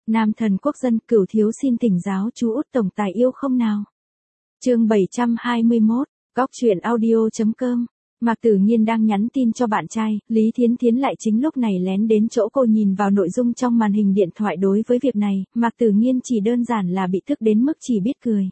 Nam thần quốc dân Cửu thiếu xin thỉnh giáo chú út tổng tài yêu không nào. Chương 721, Góc truyện audio.com. Mạc Tử Nghiên đang nhắn tin cho bạn trai, Lý Thiến Thiến lại chính lúc này lén đến chỗ cô nhìn vào nội dung trong màn hình điện thoại. Đối với việc này, Mạc Tử Nghiên chỉ đơn giản là bị tức đến mức chỉ biết cười.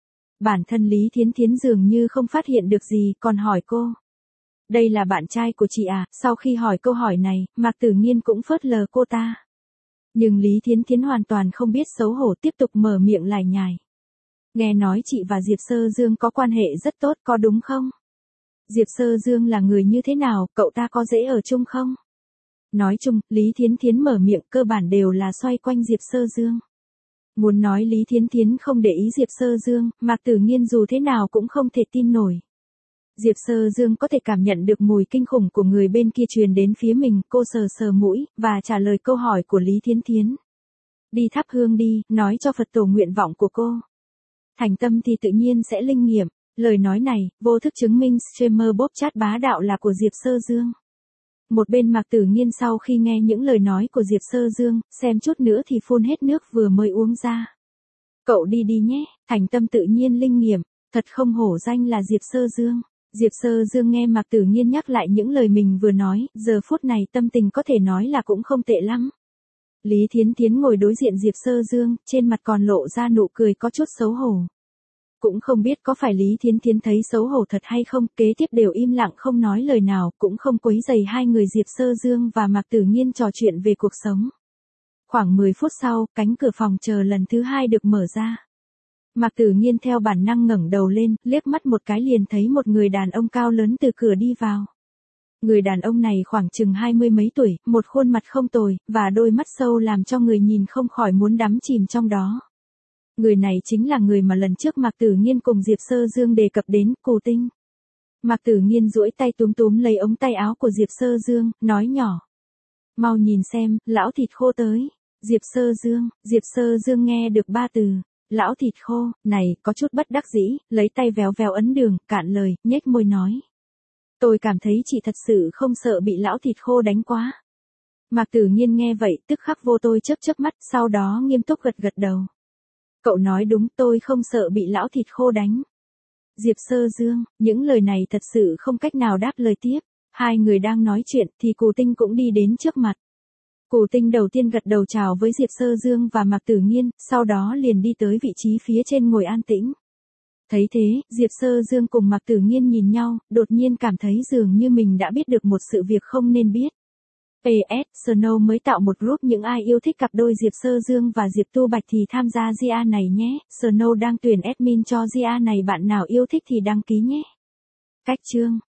Bản thân Lý Thiến Thiến dường như không phát hiện được gì, còn hỏi cô. Đây là bạn trai của chị à? Sau khi hỏi câu hỏi này, Mạc Tử Nghiên cũng phớt lờ cô ta. Nhưng Lý Thiến Thiến hoàn toàn không biết xấu hổ tiếp tục mở miệng lải nhải. Nghe nói chị và Diệp Sơ Dương có quan hệ rất tốt có đúng không? Diệp Sơ Dương là người như thế nào, cậu ta có dễ ở chung không? Nói chung, Lý Thiến Thiến mở miệng cơ bản đều là xoay quanh Diệp Sơ Dương. Muốn nói Lý Thiến Thiến không để ý Diệp Sơ Dương, Mạc Tử Nghiên dù thế nào cũng không thể tin nổi. Diệp Sơ Dương có thể cảm nhận được mùi kinh khủng của người bên kia truyền đến phía mình, cô sờ sờ mũi, và trả lời câu hỏi của Lý Thiến Thiến. Đi thắp hương đi, nói cho Phật tổ nguyện vọng của cô. Thành tâm thì tự nhiên sẽ linh nghiệm. Lời nói này, vô thức chứng minh streamer bóp chat bá đạo là của Diệp Sơ Dương. Một bên Mạc Tử Nghiên sau khi nghe những lời nói của Diệp Sơ Dương, xem chút nữa thì phun hết nước vừa mới uống ra. Cậu đi đi nhé, thành tâm tự nhiên linh nghiệm, thật không hổ danh là Diệp Sơ Dương. Diệp Sơ Dương nghe Mạc Tử Nghiên nhắc lại những lời mình vừa nói, giờ phút này tâm tình có thể nói là cũng không tệ lắm. Lý Thiến Thiến ngồi đối diện Diệp Sơ Dương, trên mặt còn lộ ra nụ cười có chút xấu hổ. Cũng không biết có phải Lý Thiến Thiến thấy xấu hổ thật hay không, kế tiếp đều im lặng không nói lời nào, cũng không quấy rầy hai người Diệp Sơ Dương và Mạc Tử Nghiên trò chuyện về cuộc sống. Khoảng 10 phút sau, cánh cửa phòng chờ lần thứ 2 được mở ra. Mạc Tử Nghiên theo bản năng ngẩng đầu lên, liếc mắt một cái liền thấy một người đàn ông cao lớn từ cửa đi vào. Người đàn ông này khoảng chừng 20 mấy tuổi, một khuôn mặt không tồi, và đôi mắt sâu làm cho người nhìn không khỏi muốn đắm chìm trong đó. Người này chính là người mà lần trước Mạc Tử Nghiên cùng Diệp Sơ Dương đề cập đến, Cù Tinh. Mạc Tử Nghiên duỗi tay túm túm lấy ống tay áo của Diệp Sơ Dương, nói nhỏ. Mau nhìn xem, lão thịt khô tới. Diệp Sơ Dương nghe được 3 từ. Lão thịt khô, này, có chút bất đắc dĩ, lấy tay véo véo ấn đường, cạn lời, nhếch môi nói. Tôi cảm thấy chị thật sự không sợ bị lão thịt khô đánh quá. Mạc Tử Nghiên nghe vậy, tức khắc vô tôi chớp mắt, sau đó nghiêm túc gật gật đầu. Cậu nói đúng, tôi không sợ bị lão thịt khô đánh. Diệp Sơ Dương, những lời này thật sự không cách nào đáp lời tiếp. Hai người đang nói chuyện, thì Cù Tinh cũng đi đến trước mặt. Cù Tinh đầu tiên gật đầu chào với Diệp Sơ Dương và Mạc Tử Nghiên, sau đó liền đi tới vị trí phía trên ngồi an tĩnh. Thấy thế, Diệp Sơ Dương cùng Mạc Tử Nghiên nhìn nhau, đột nhiên cảm thấy dường như mình đã biết được một sự việc không nên biết. PS, Snow mới tạo một group những ai yêu thích cặp đôi Diệp Sơ Dương và Diệp Tu Bạch thì tham gia GA này nhé. Snow đang tuyển admin cho GA này, bạn nào yêu thích thì đăng ký nhé. Cách chương